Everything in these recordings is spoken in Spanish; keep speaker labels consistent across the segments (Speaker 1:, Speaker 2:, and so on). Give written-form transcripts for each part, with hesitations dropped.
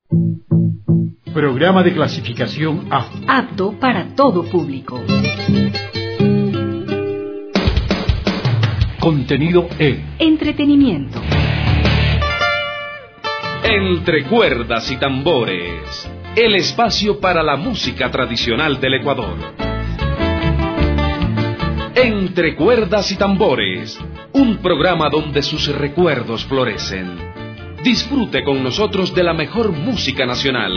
Speaker 1: Programa de clasificación A.
Speaker 2: Apto para todo público.
Speaker 1: Contenido E.
Speaker 2: Entretenimiento.
Speaker 3: Entre cuerdas y tambores, el espacio para la música tradicional del Ecuador. Entre cuerdas y tambores, un programa donde sus recuerdos florecen. Disfrute con nosotros de la mejor música nacional.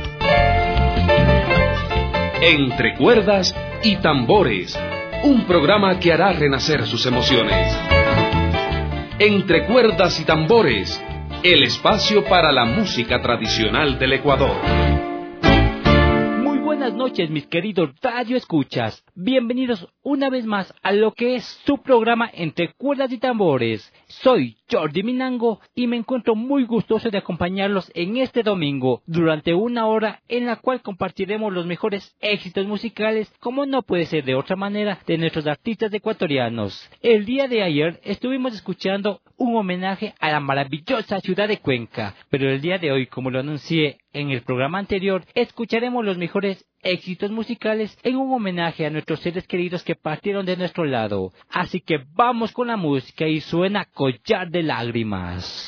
Speaker 3: Entre cuerdas y tambores, un programa que hará renacer sus emociones. Entre cuerdas y tambores, el espacio para la música tradicional del Ecuador.
Speaker 4: Muy buenas noches, mis queridos radioescuchas. Bienvenidos una vez más a lo que es su programa Entre cuerdas y tambores. Soy Jordi Minango y me encuentro muy gustoso de acompañarlos en este domingo durante una hora en la cual compartiremos los mejores éxitos musicales, como no puede ser de otra manera, de nuestros artistas ecuatorianos. El día de ayer estuvimos escuchando un homenaje a la maravillosa ciudad de Cuenca, pero el día de hoy, como lo anuncié en el programa anterior, escucharemos los mejores éxitos musicales en un homenaje a nuestros seres queridos que partieron de nuestro lado. Así que vamos con la música y suena Collar de Lágrimas.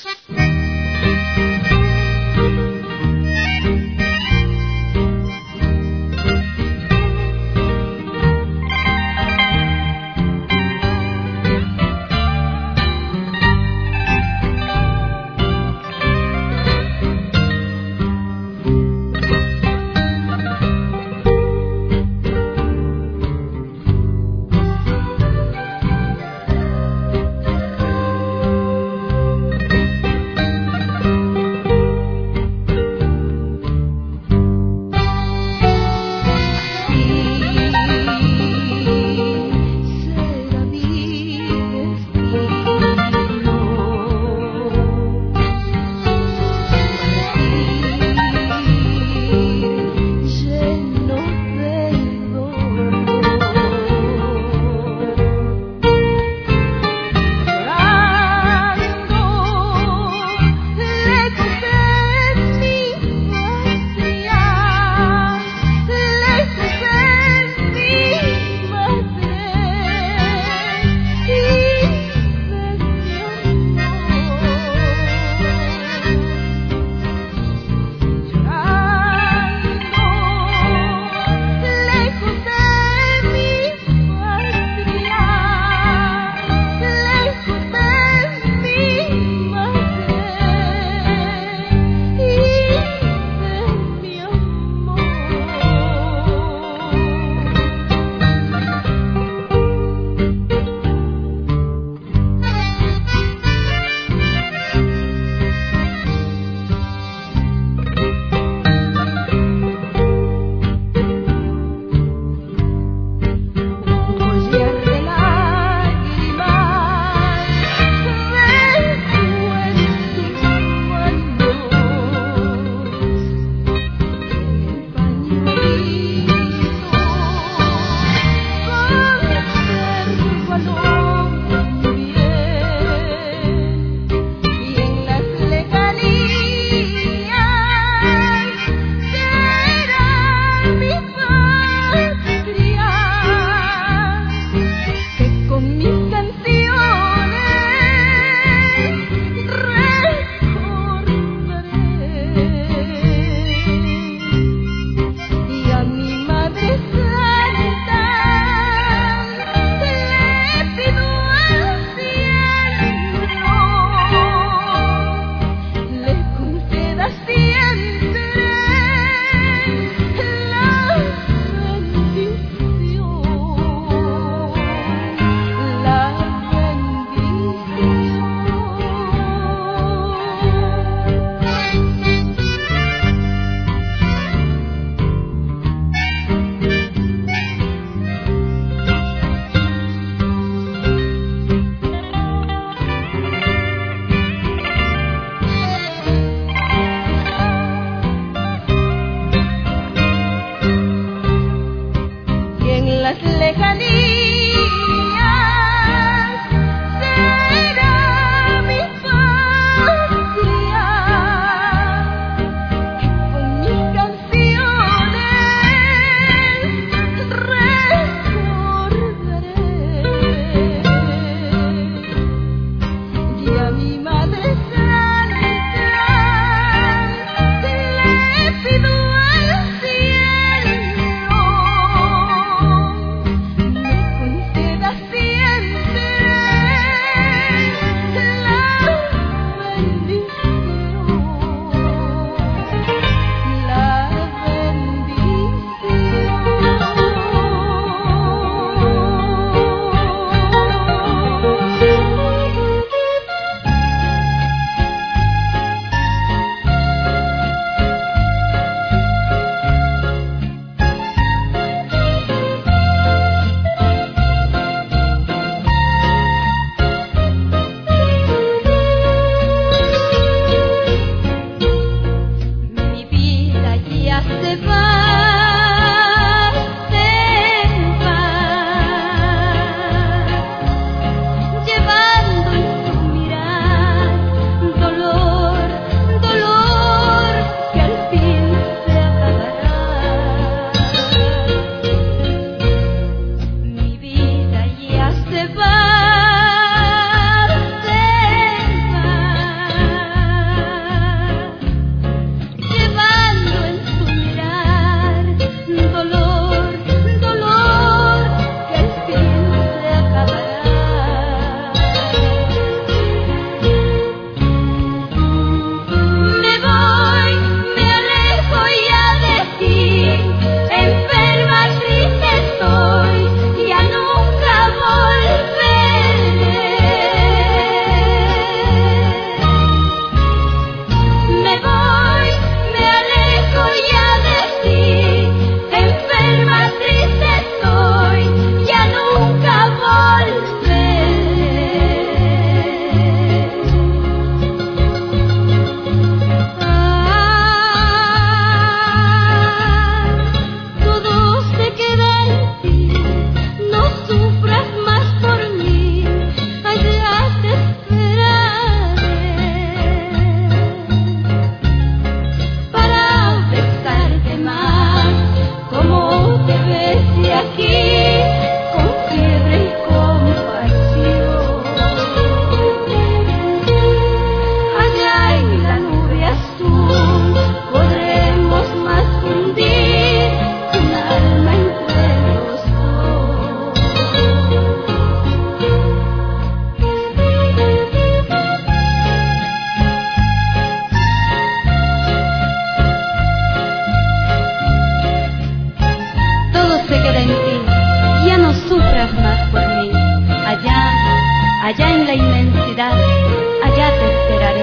Speaker 5: allá en la inmensidad, allá te esperaré.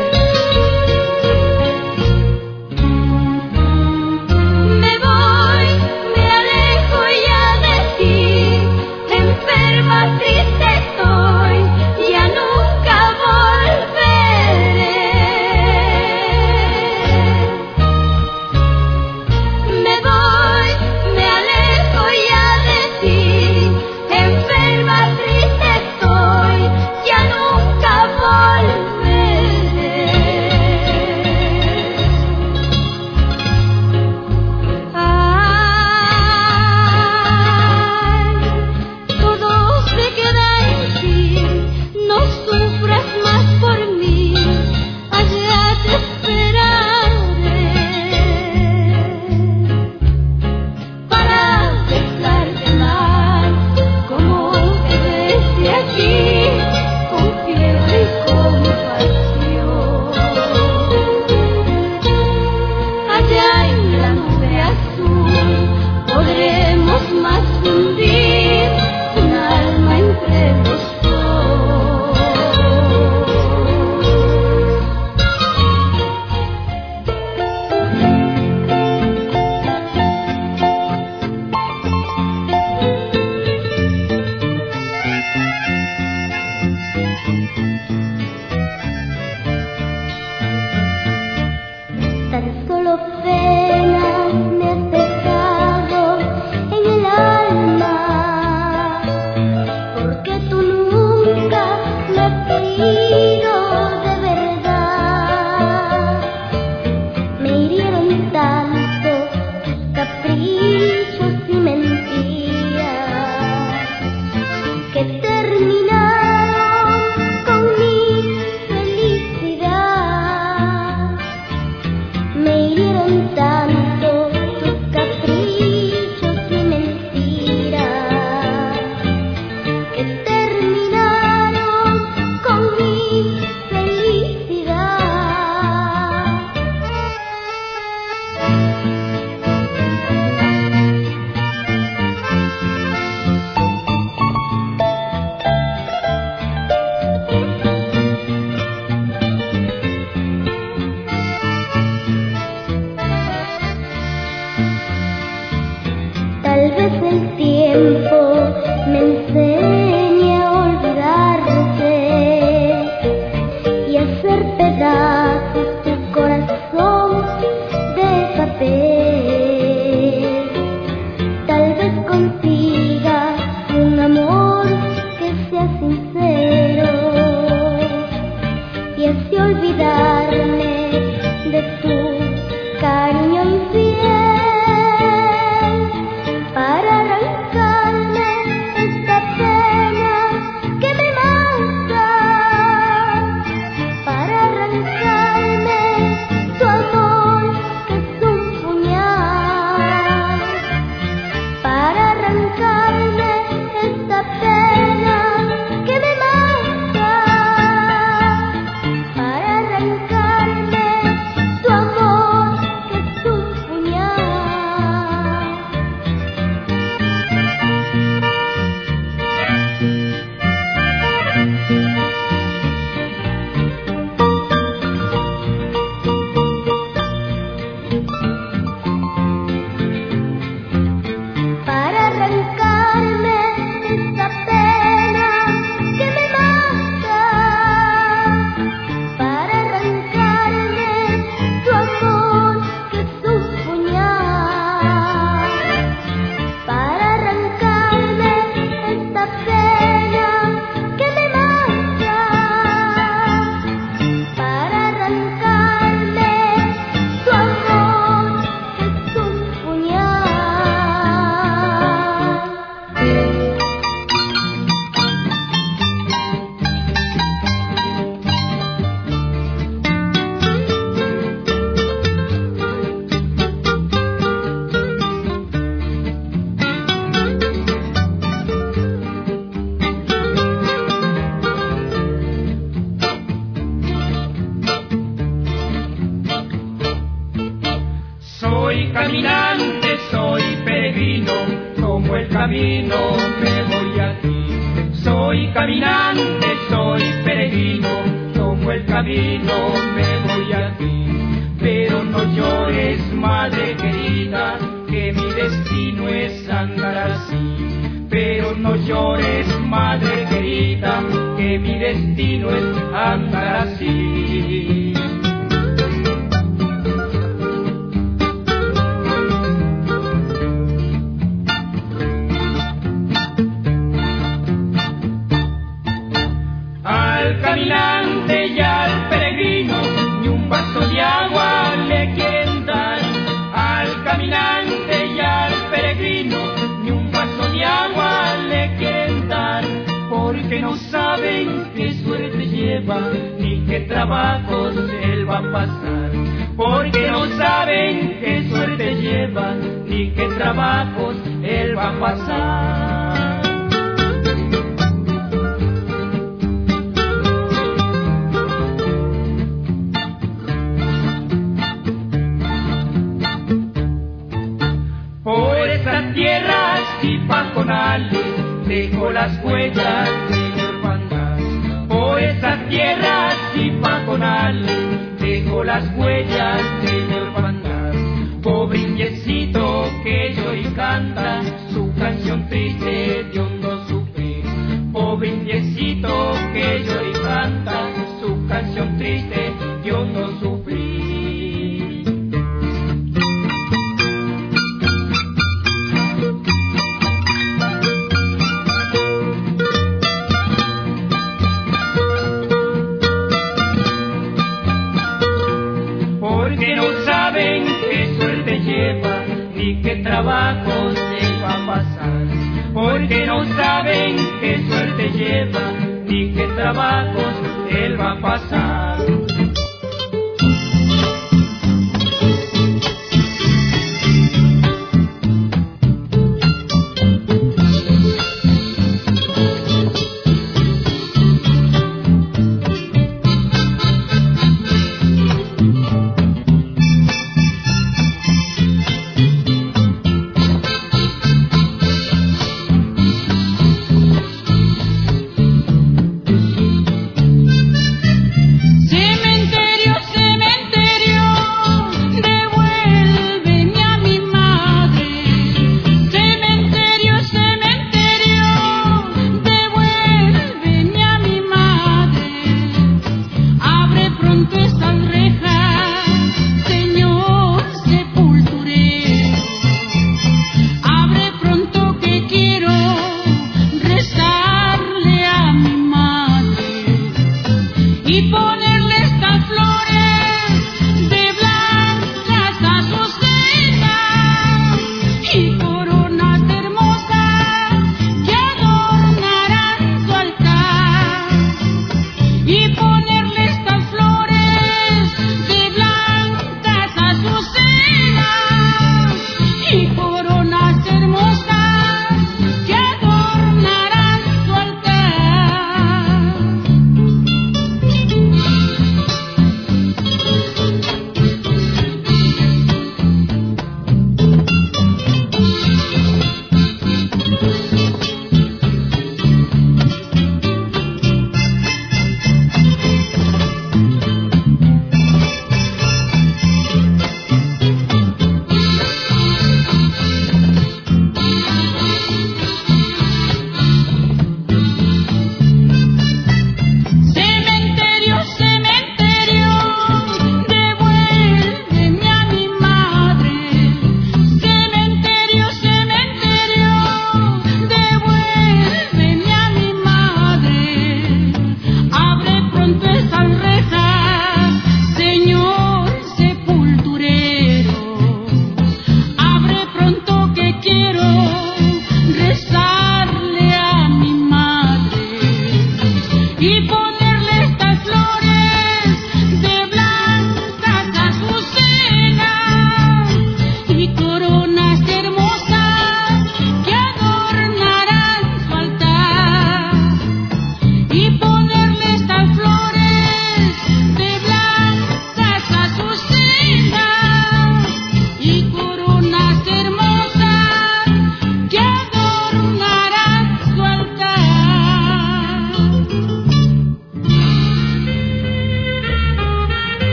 Speaker 5: Me voy, me alejo ya de ti, enferma, triste estoy, ya nunca volveré. Me voy, me alejo ya de ti, enferma, triste estoy, ya nunca volveré. Ay, todo se queda en ti, no sufras más por mí, allá te esperaré. Para dejarte mal, como te desde aquí, con fiebre y compasión. Allá en la nube azul podremos más hundir un alma entre los dos. Tan solo penas me has dejado en el alma, porque tú nunca me has querido de verdad. Me hirieron tanto caprichos y mentiras que terminaron con mi felicidad. Me hirieron tanto tus caprichos y mentiras que terminaron con mi felicidad. Tal vez el tiempo me enseñe a olvidarte y hacer pedazos tu corazón de papel.
Speaker 6: Soy caminante, soy peregrino, como el camino me voy a ti. Soy caminante, soy peregrino, como el camino me voy a ti. Pero no llores, madre querida, que mi destino es andar así. Pero no llores, madre querida, que mi destino es andar así. Al caminante y al peregrino ni un vaso de agua le quieren dar. Al caminante y al peregrino ni un vaso de agua le quieren dar, porque no saben qué suerte lleva ni qué trabajos él va a pasar. Porque no saben qué suerte lleva ni qué trabajos él va a pasar. Tierras y pajonales dejo las huellas de mi hermandad. Por esas tierras y pajonales dejo las huellas de mi hermandad. Pobre indiecito que llora y canta su canción triste de hondo sufrir. Pobre indiecito que llora y canta su canción triste de hondo sufrir. Porque no saben qué suerte lleva ni qué trabajos él va a pasar. Porque no saben qué suerte lleva ni qué trabajos él va a pasar.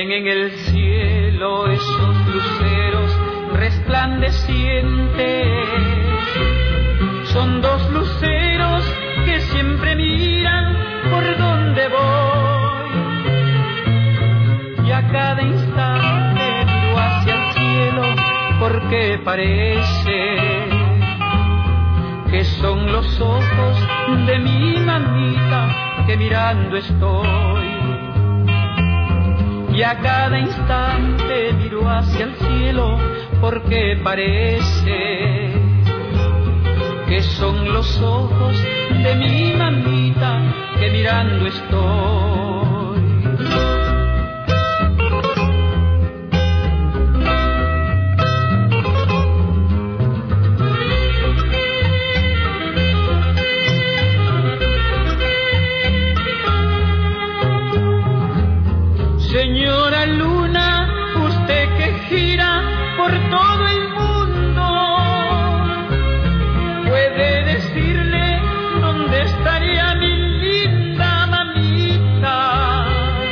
Speaker 6: ven en el cielo esos luceros resplandecientes. Son dos luceros que siempre miran por donde voy, y a cada instante miro hacia el cielo porque parece que son los ojos de mi mamita que mirando estoy. Y a cada instante miro hacia el cielo porque parece que son los ojos de mi mamita que mirando estoy. Señora Luna, usted que gira por todo el mundo, puede decirle dónde estaría mi linda mamita.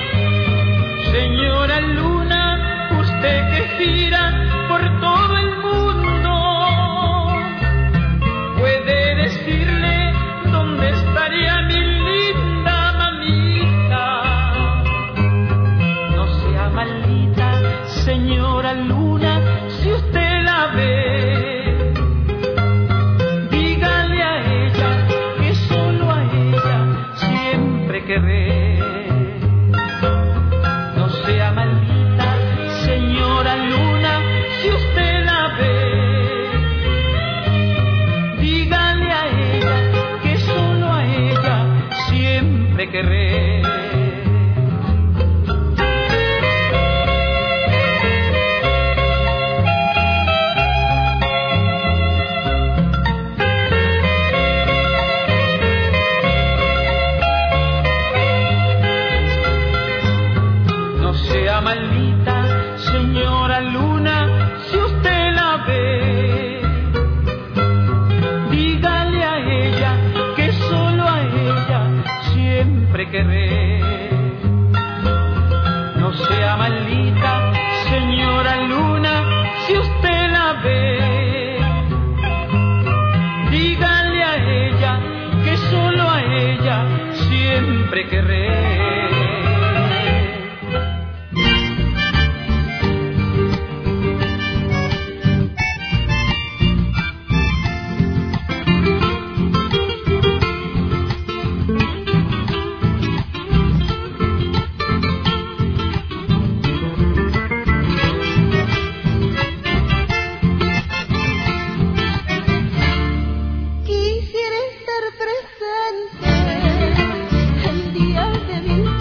Speaker 6: Señora Luna, usted que gira por todo el mundo, puede decirle dónde estaría mi linda mamita. No sea maldita, señora Luna, si usted la ve, dígale a ella que solo a ella siempre querré. No sea maldita, señora Luna, si usted la ve, dígale a ella que solo a ella siempre querré. Maldita, señora Luna, si usted la ve, dígale a ella que solo a ella siempre querré. No sea maldita, señora Luna, si usted la ve, dígale a ella que solo a ella siempre querré.
Speaker 5: Quisiera estar presente el día de mi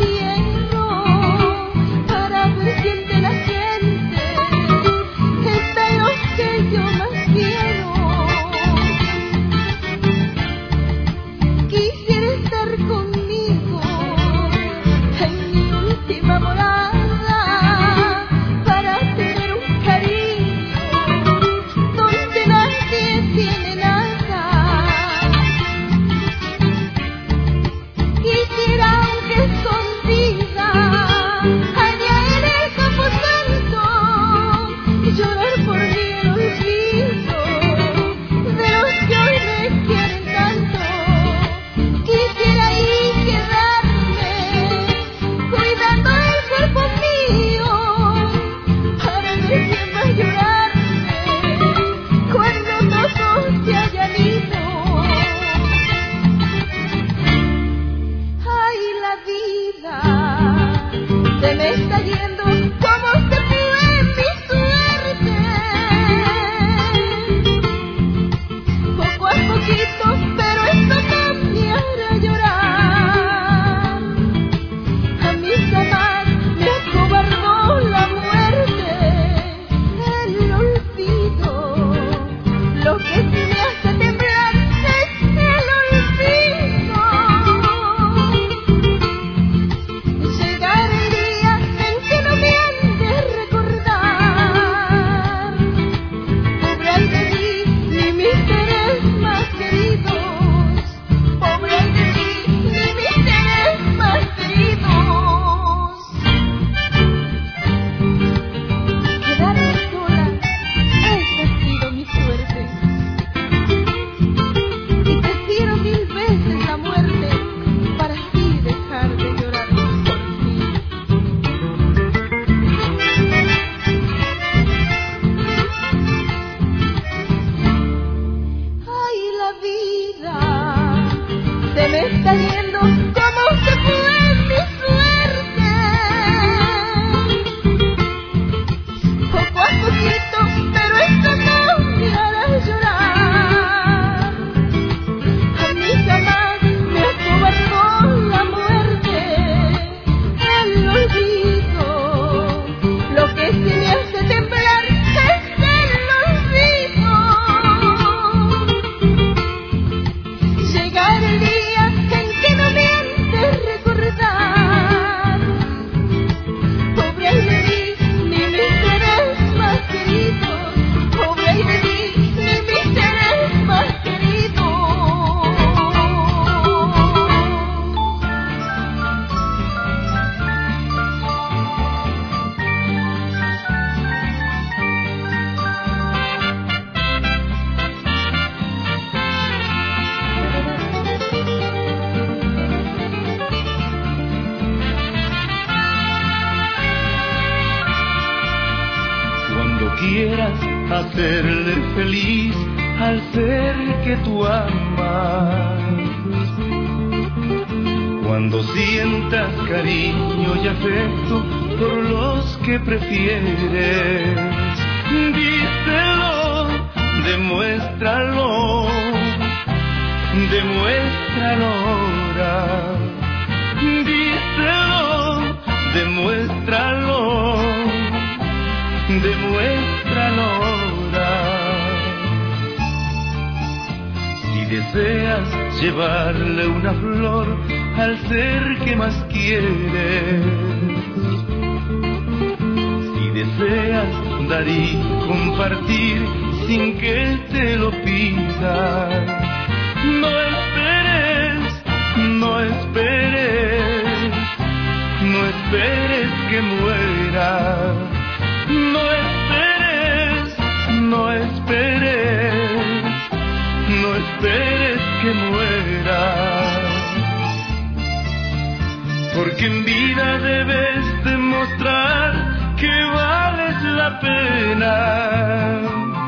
Speaker 5: está viendo cómo se fue mi suerte. Poco a poquito, pero esto no me hará llorar. A mí jamás me acobardó la muerte, el olvido. Lo que sí me hace temblar es el olvido. Llegar el día en que no miente recordar. Pobre ay de mí, ni mis seres más queridos. Pobre ay de mí, ni mis seres más queridos.
Speaker 7: Cuando quieras hacerle feliz al ser que tú amas, cuando sientas cariño y afecto por los que prefieres, díselo, demuéstralo, demuéstralo ahora. Díselo, demuéstralo, demuéstralo ahora. Si deseas llevarle una flor al ser que más quieres, si deseas dar y compartir sin que te lo pidan, no esperes, no esperes, no esperes que muera. No esperes, no esperes, no esperes que muera. Porque en vida debes demostrar que vales la pena.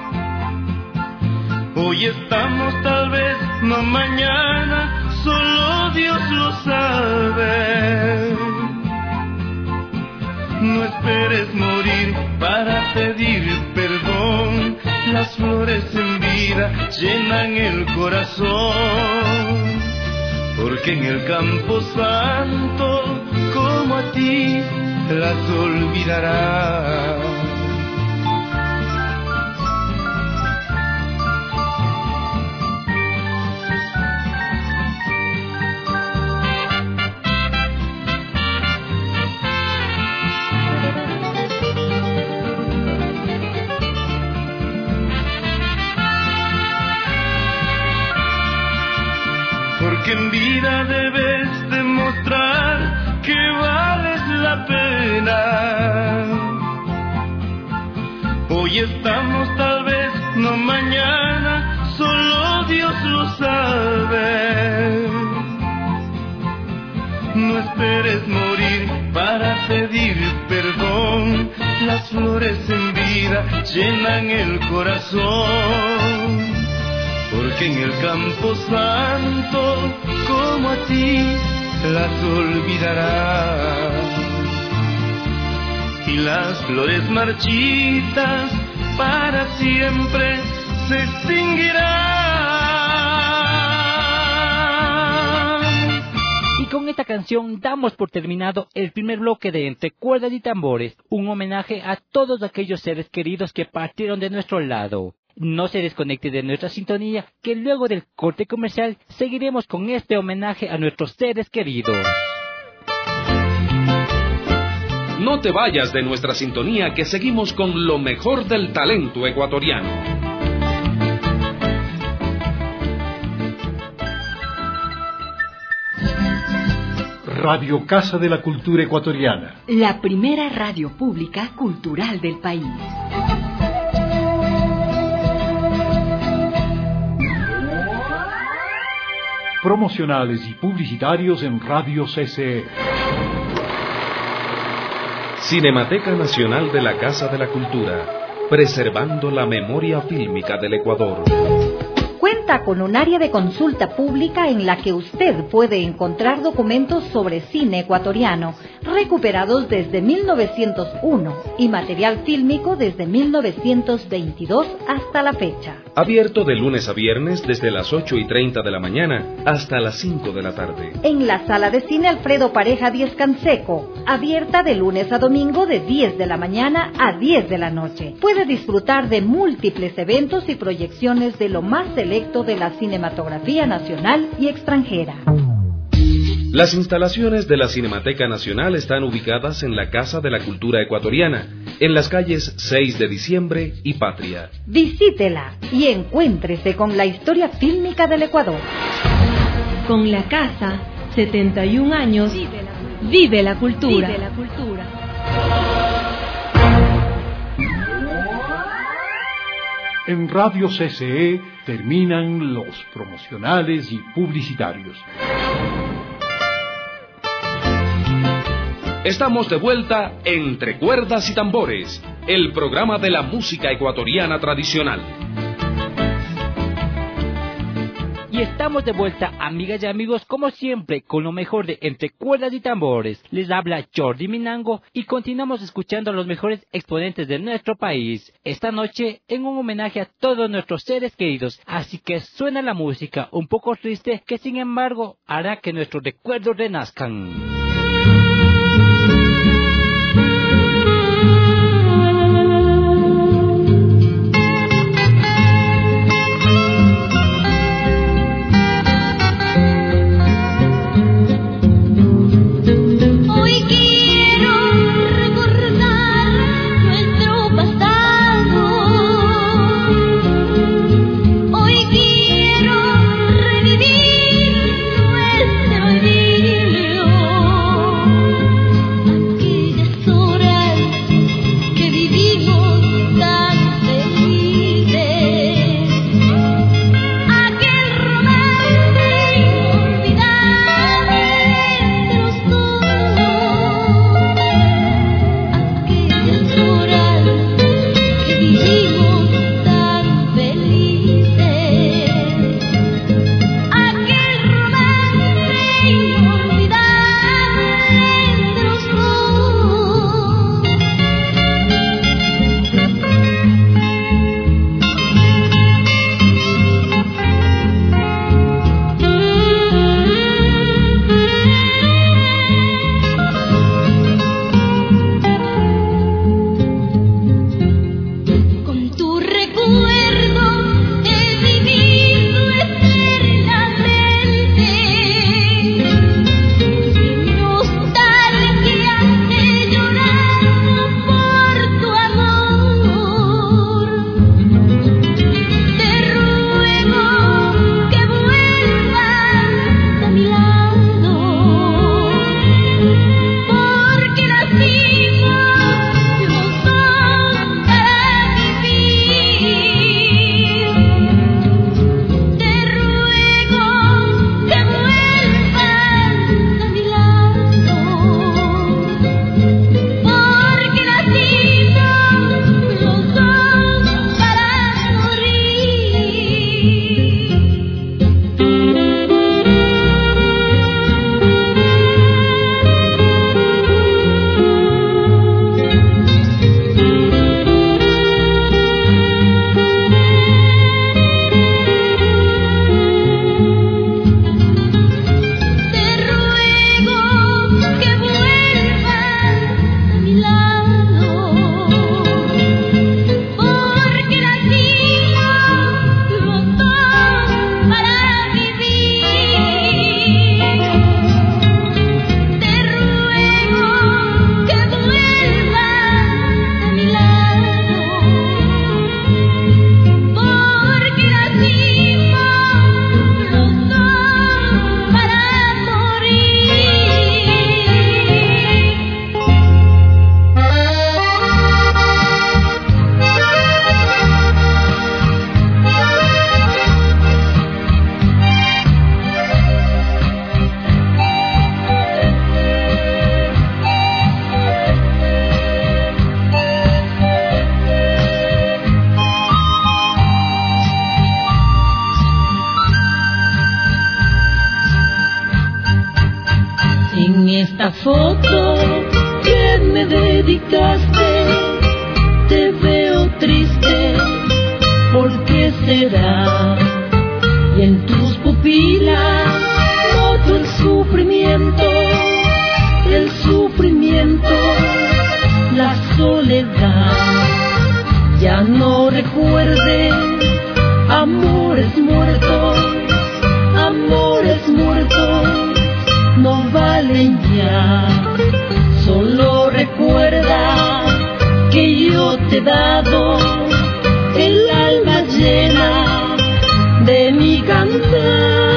Speaker 7: Hoy estamos, tal vez no mañana, solo Dios lo sabe. No esperes morir para pedir perdón. Las flores en vida llenan el corazón. Porque en el campo santo, como a ti, las olvidarás. Porque en vida debes demostrar que vales la pena. Hoy estamos, tal vez no mañana, solo Dios lo sabe. No esperes morir para pedir perdón. Las flores en vida llenan el corazón. Porque en el campo santo, como a ti, las olvidarás. Y las flores marchitas para siempre se extinguirán.
Speaker 4: Y con esta canción damos por terminado el primer bloque de Entre Cuerdas y Tambores, un homenaje a todos aquellos seres queridos que partieron de nuestro lado. No se desconecte de nuestra sintonía, que luego del corte comercial seguiremos con este homenaje a nuestros seres queridos.
Speaker 3: No te vayas de nuestra sintonía, que seguimos con lo mejor del talento ecuatoriano.
Speaker 1: Radio Casa de la Cultura Ecuatoriana.
Speaker 2: La primera radio pública cultural del país.
Speaker 1: Promocionales y publicitarios en Radio CCE.
Speaker 3: Cinemateca Nacional de la Casa de la Cultura, preservando la memoria fílmica del Ecuador.
Speaker 8: Cuenta con un área de consulta pública en la que usted puede encontrar documentos sobre cine ecuatoriano, recuperados desde 1901 y material fílmico desde 1922 hasta la fecha.
Speaker 3: Abierto de lunes a viernes desde las 8:30 de la mañana hasta las 5 de la tarde.
Speaker 8: En la sala de cine Alfredo Pareja 10 Canseco, abierta de lunes a domingo de 10 de la mañana a 10 de la noche. Puede disfrutar de múltiples eventos y proyecciones de lo más selecto de la cinematografía nacional y extranjera.
Speaker 3: Las instalaciones de la Cinemateca Nacional están ubicadas en la Casa de la Cultura Ecuatoriana, en las calles 6 de Diciembre y Patria.
Speaker 8: Visítela y encuéntrese con la historia fílmica del Ecuador.
Speaker 9: Con la casa, 71 años, vive la cultura.
Speaker 2: Vive la cultura.
Speaker 1: En Radio CCE terminan los promocionales y publicitarios.
Speaker 3: Estamos de vuelta Entre Cuerdas y Tambores, el programa de la música ecuatoriana tradicional.
Speaker 4: Y estamos de vuelta, amigas y amigos, como siempre, con lo mejor de Entre Cuerdas y Tambores. Les habla Jordi Minango y continuamos escuchando a los mejores exponentes de nuestro país. Esta noche en un homenaje a todos nuestros seres queridos. Así que suena la música un poco triste que sin embargo hará que nuestros recuerdos renazcan.
Speaker 5: Revivir nuestro idilio.
Speaker 10: esta foto que me dedicaste te veo triste, ¿por qué será? Y en tus pupilas noto el sufrimiento, la soledad. Ya no recuerdes amores muertos, no valen ya. Solo recuerda que yo te he dado el alma llena de mi cantar.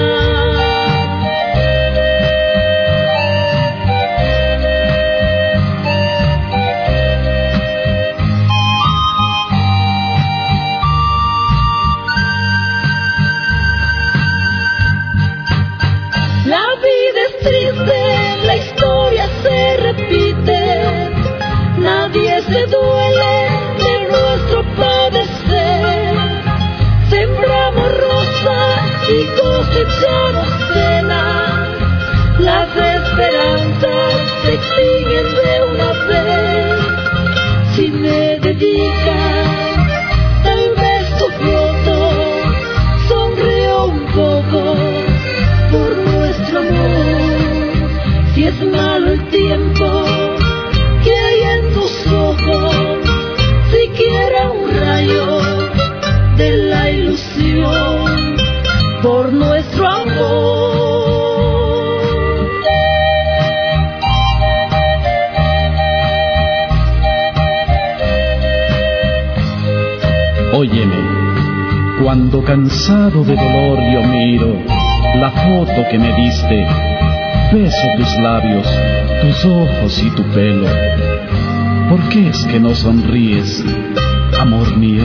Speaker 10: La historia se repite, nadie se duele de nuestro padecer. Sembramos rosas y cosechamos penas, las esperanzas se extinguen de una vez. Si me dedicas tal vez tu foto, sonrío un poco por nuestro amor. Si es malo el tiempo que hay en tus ojos, siquiera un rayo de la ilusión por nuestro amor.
Speaker 11: Óyeme, cuando cansado de dolor yo miro la foto que me diste, beso tus labios, tus ojos y tu pelo. ¿Por qué es que no sonríes, amor mío?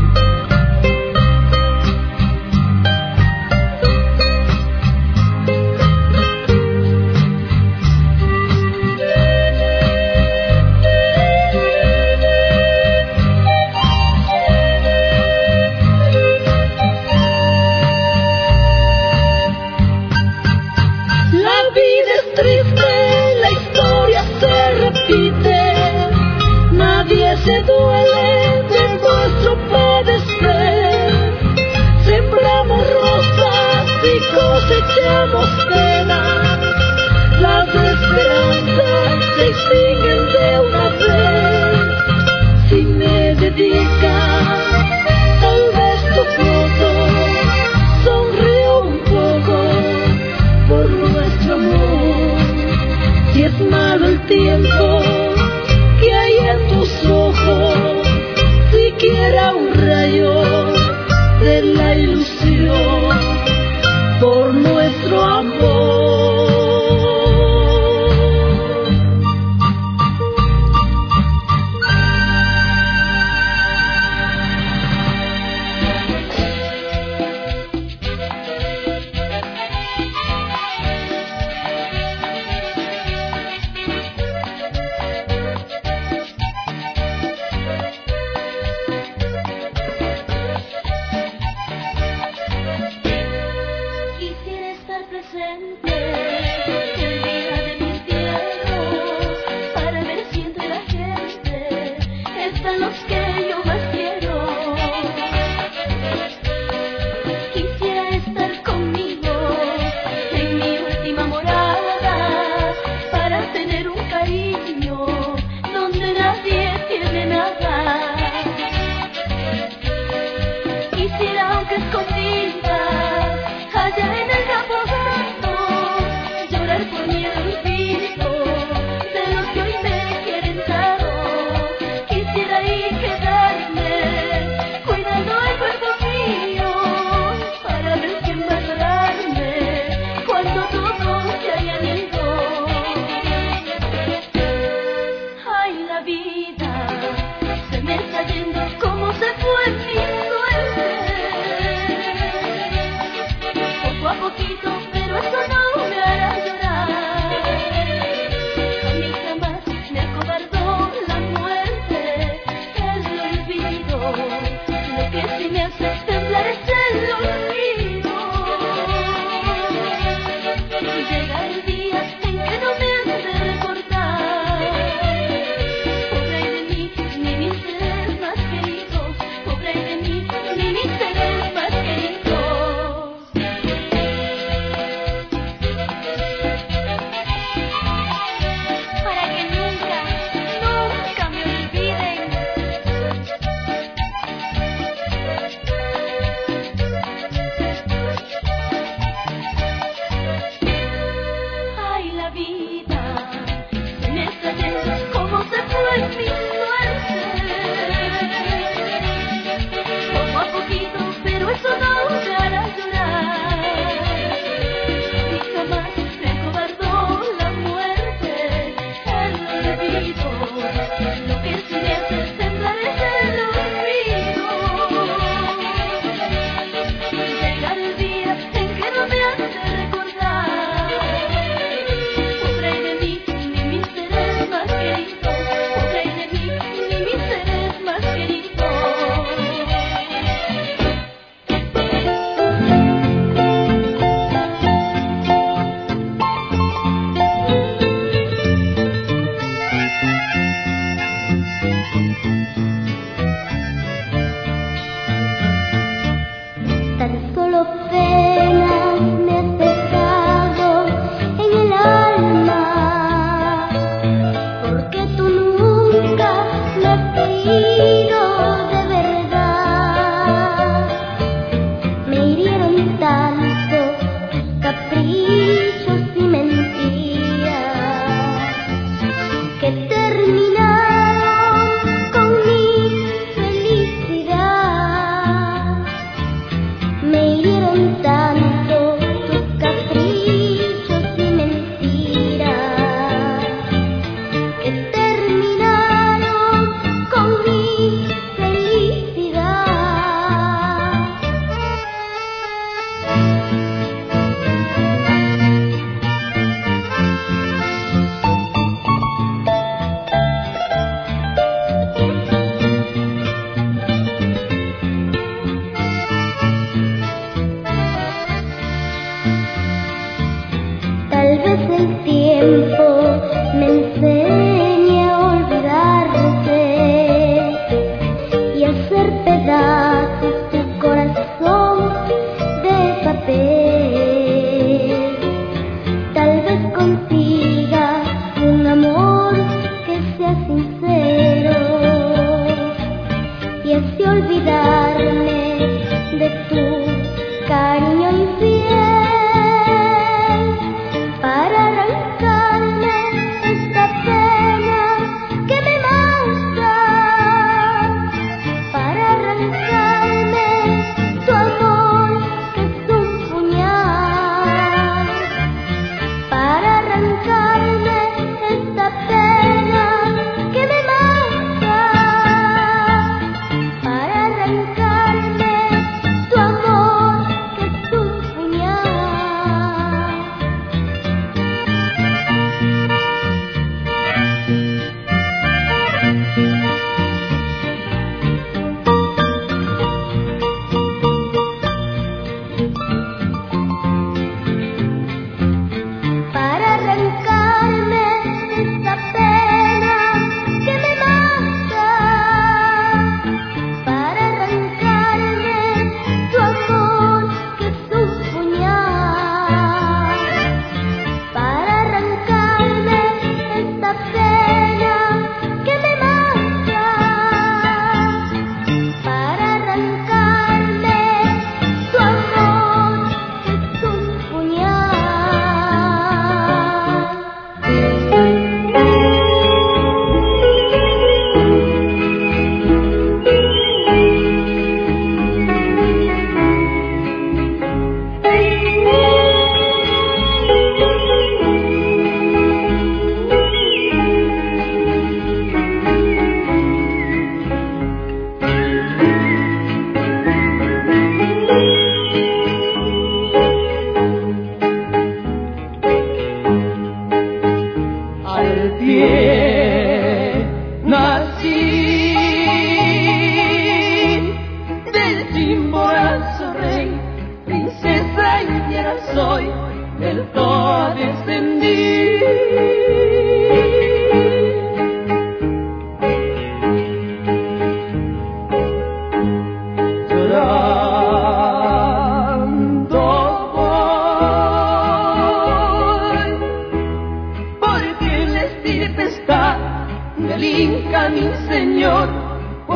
Speaker 10: Se duele de nuestro padecer. Sembramos rosas y cosechamos penas, las esperanzas se extinguen de una vez. Si me dedicas tal vez tu foto, sonrío un poco por nuestro amor. Si es malo el tiempo que hay en tus ojos, siquiera un rayo de la ilusión por nuestro amor.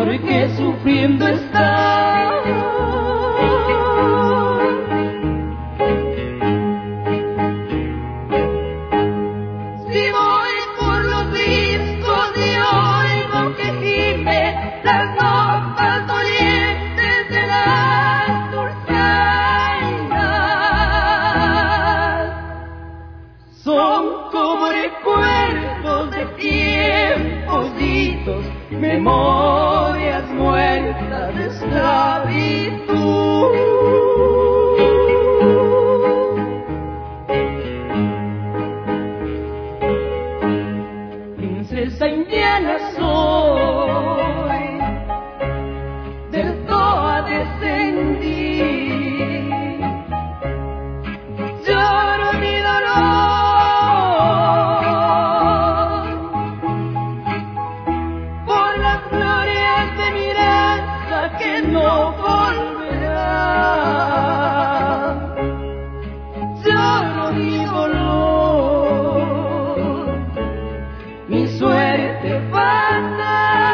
Speaker 10: porque sufriendo está.
Speaker 5: Si voy por los discos y oigo que gime las notas dolientes de las dulzainas,
Speaker 10: Son como recuerdos de tiempos ditos, memorias muertas de esclavitud. Princesa indiana soy, del Toa descendí, lloro mi dolor por las glorias de mi raza que no volverán. Lloro mi dolor, mi suerte fatal.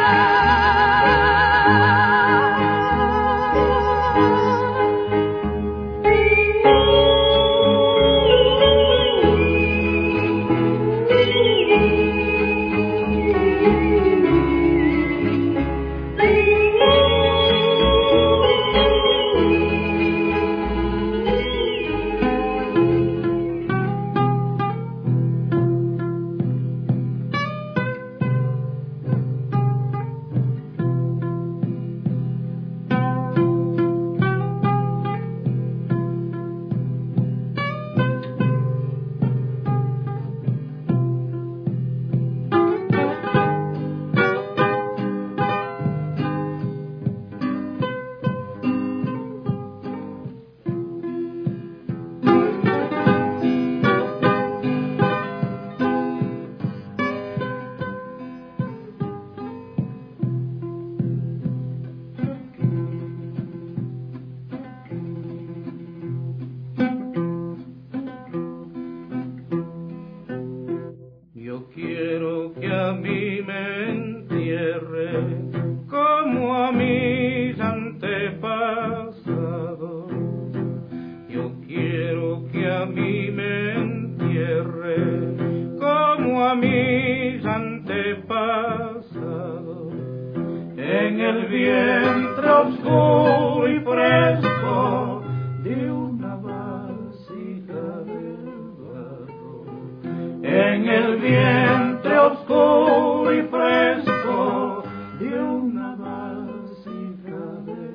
Speaker 7: Yo quiero que a mí me entierre como a mis antepasados. Yo quiero que a mí me entierre como a mis antepasados, en el vientre oscuro y fresco de una vasija de barro, en el vientre oscuro y fresco de una vasija de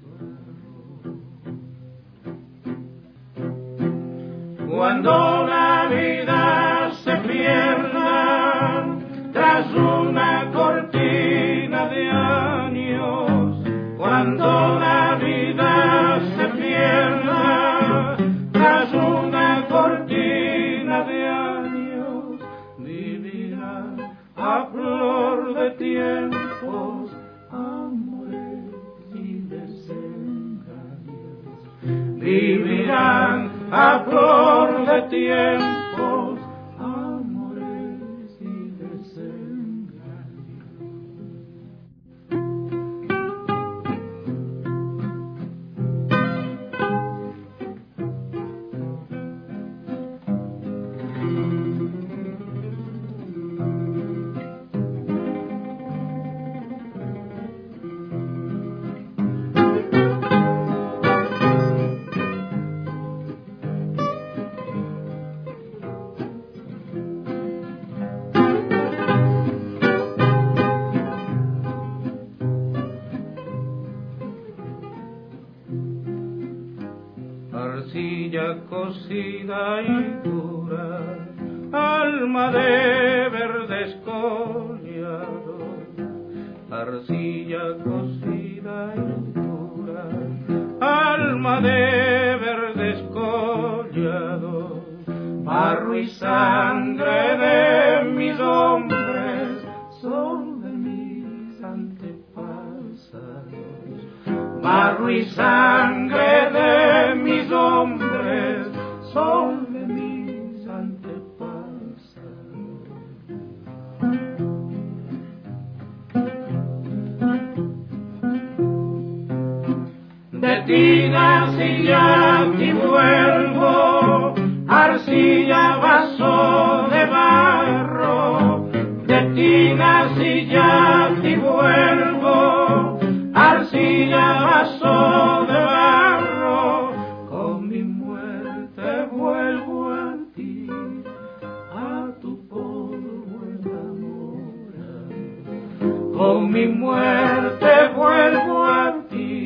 Speaker 7: barro. Cuando la vida se pierda tras una cortina de años, cuando la vida se pierda tras una cortina de años, vivirán a flor de tiempos, amores y desengaños. Vivirán a flor de tiempos, amores y desengaños. Arcilla cocida y dura, alma de verde escollado. Arcilla cocida y dura, alma de verde escollado. Barro y sangre de mis hombres, son de mis antepasados. Barro y sangre de mis hombres, son de mis antepasados. arcilla y vuelvo, arcilla vaso de barro, de tinas y ya y vuelvo, arcilla vaso de barro, con mi muerte vuelvo a ti, a tu polvo enamorado, con mi muerte vuelvo a ti.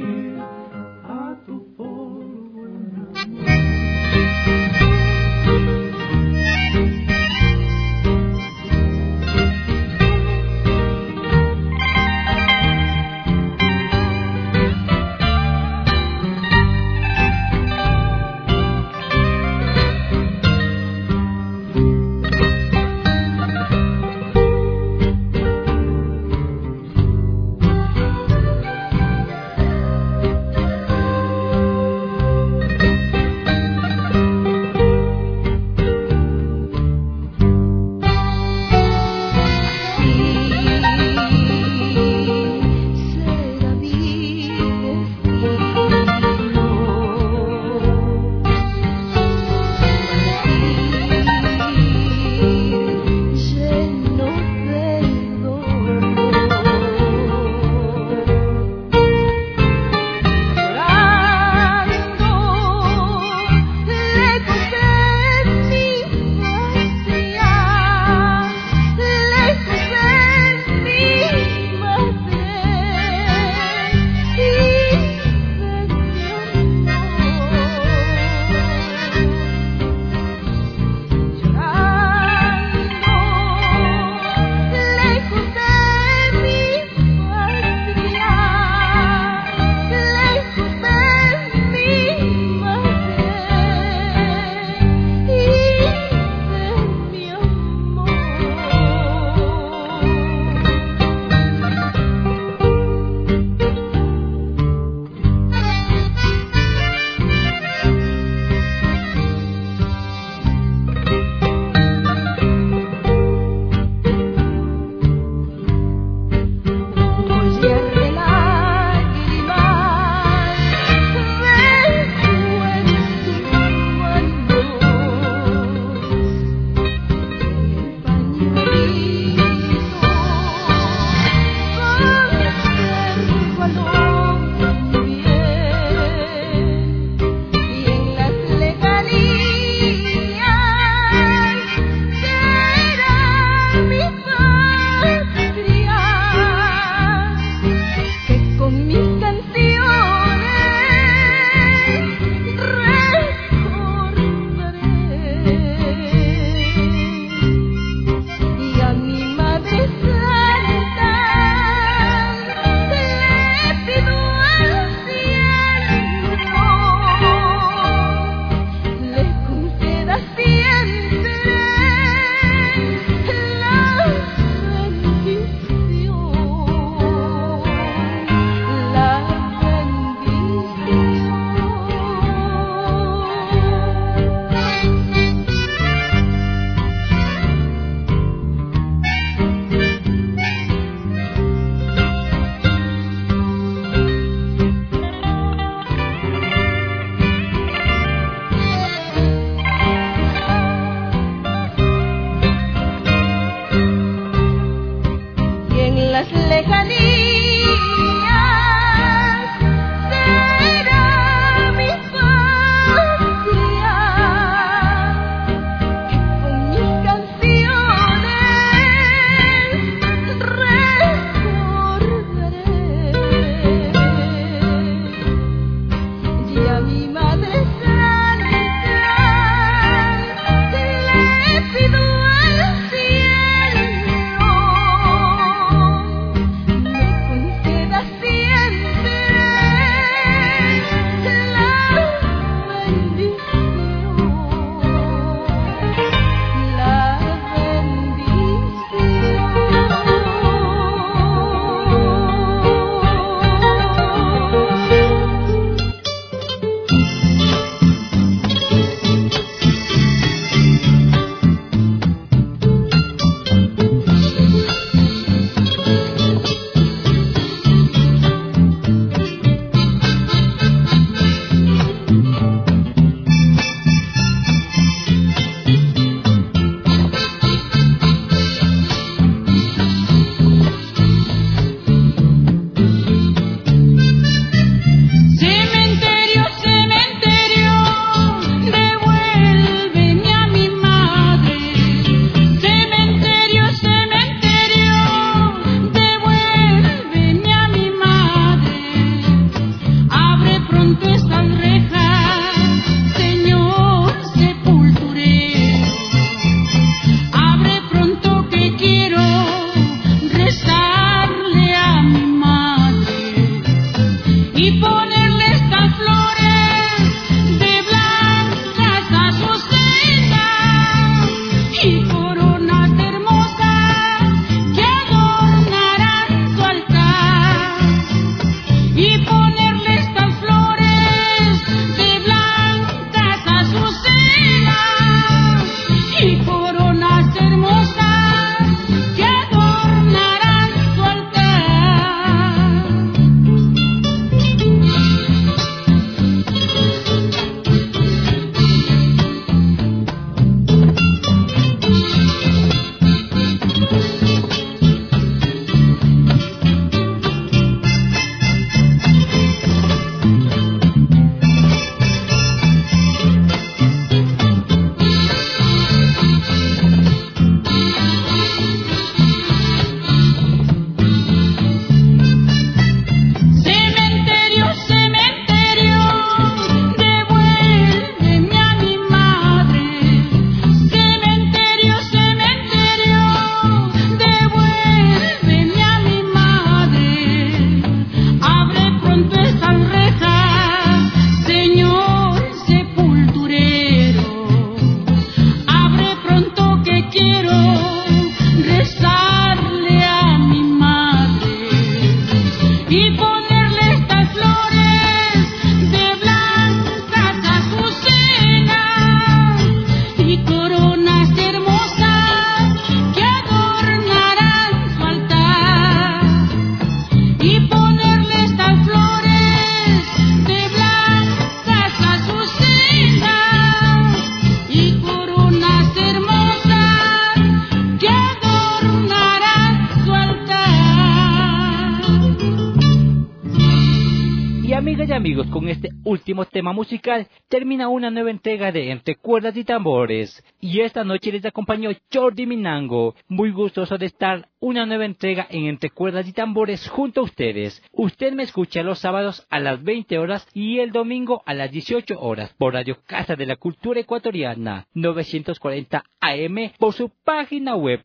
Speaker 4: amigos, con este último tema musical termina una nueva entrega de Entre Cuerdas y Tambores. Y esta noche les acompañó Jordi Minango, muy gustoso de estar una nueva entrega en Entre Cuerdas y Tambores junto a ustedes. Usted me escucha los sábados a las 20 horas y el domingo a las 18 horas por Radio Casa de la Cultura Ecuatoriana 940 AM, por su página web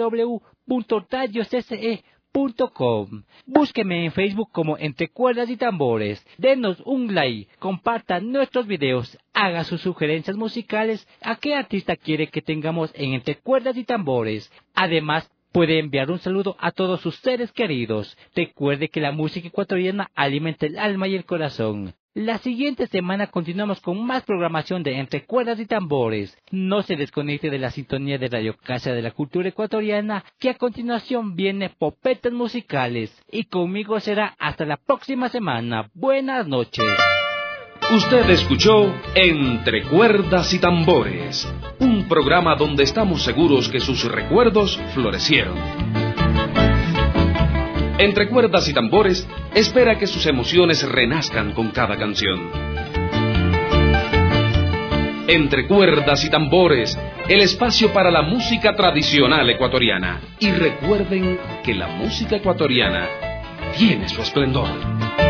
Speaker 4: www.radiocce.com. Búsqueme en Facebook como Entre Cuerdas y Tambores. Denos un like, compartan nuestros videos, haga sus sugerencias musicales a qué artista quiere que tengamos en Entre Cuerdas y Tambores. Además, puede enviar un saludo a todos sus seres queridos. Recuerde que la música ecuatoriana alimenta el alma y el corazón. La siguiente semana continuamos con más programación de Entre Cuerdas y Tambores. No se desconecte de la sintonía de Radio Casa de la Cultura Ecuatoriana, que a continuación viene Popetas Musicales. Y conmigo será hasta la próxima semana. Buenas noches.
Speaker 3: Usted escuchó Entre Cuerdas y Tambores, un programa donde estamos seguros que sus recuerdos florecieron. Entre Cuerdas y Tambores espera que sus emociones renazcan con cada canción. Entre Cuerdas y Tambores, el espacio para la música tradicional ecuatoriana. Y recuerden que la música ecuatoriana tiene su esplendor.